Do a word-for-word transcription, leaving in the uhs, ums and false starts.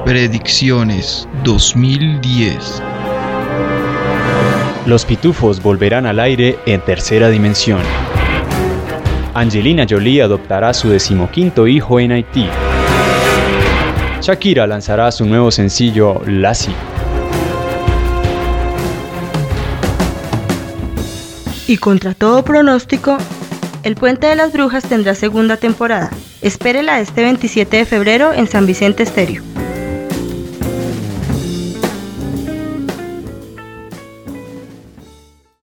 Predicciones dos mil diez. Los pitufos volverán al aire en tercera dimensión. Angelina Jolie adoptará su decimoquinto hijo en Haití. Shakira lanzará su nuevo sencillo Lassie. Y contra todo pronóstico, El Puente de las Brujas tendrá segunda temporada. Espérela este veintisiete de febrero en San Vicente Estéreo.